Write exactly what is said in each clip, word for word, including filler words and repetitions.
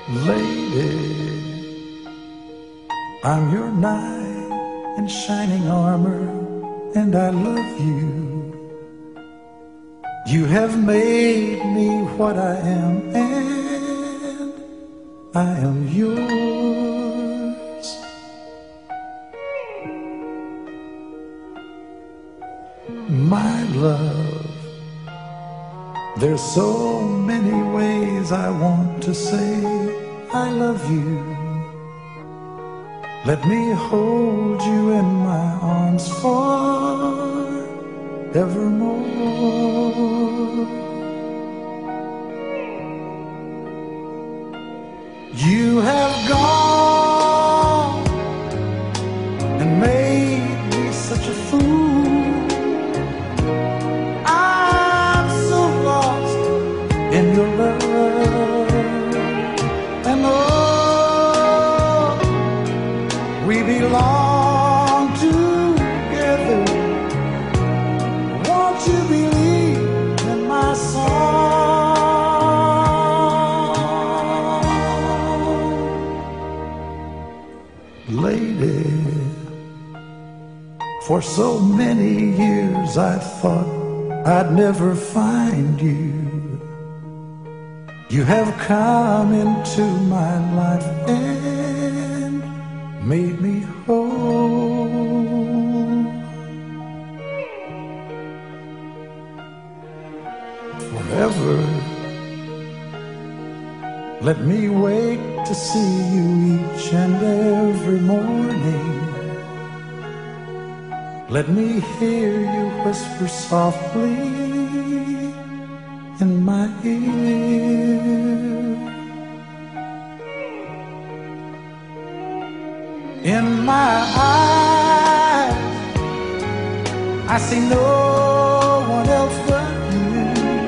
Lady, I'm your knight in shining armor, and I love you. You have made me what I am, and I am yours. My love, there's so many ways I want to say I love you. Let me hold you in my arms forevermore. You have gone and made me such a fool. I'm so lost in your love, and oh, we belong together. Won't you believe in my song? Lady, for so many years I thought I'd never find you. You have come into my life and made me whole. Forever, let me wake to see you each and every morning. Let me hear you whisper softly in my ear. In my eyes, I see no one else but you.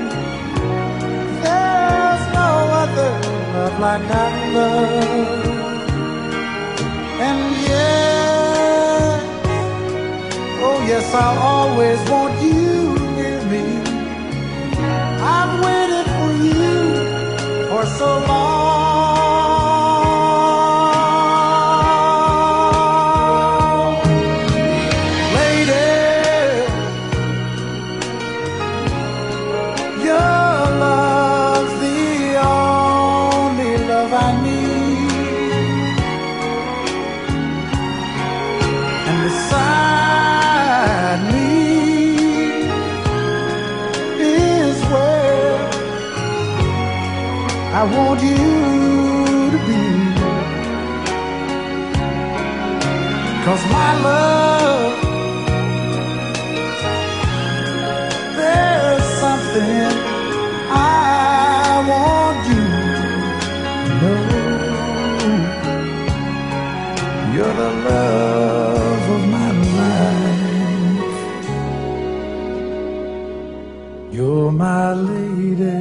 There's no other love like I love. And yes, oh yes, I'll always want you near me. I've waited for you for so long. Lady, your love's the only love I need. And beside me is where I want you to be. 'Cause my love, there's something I want you to know. You're the love of my life. You're my lady.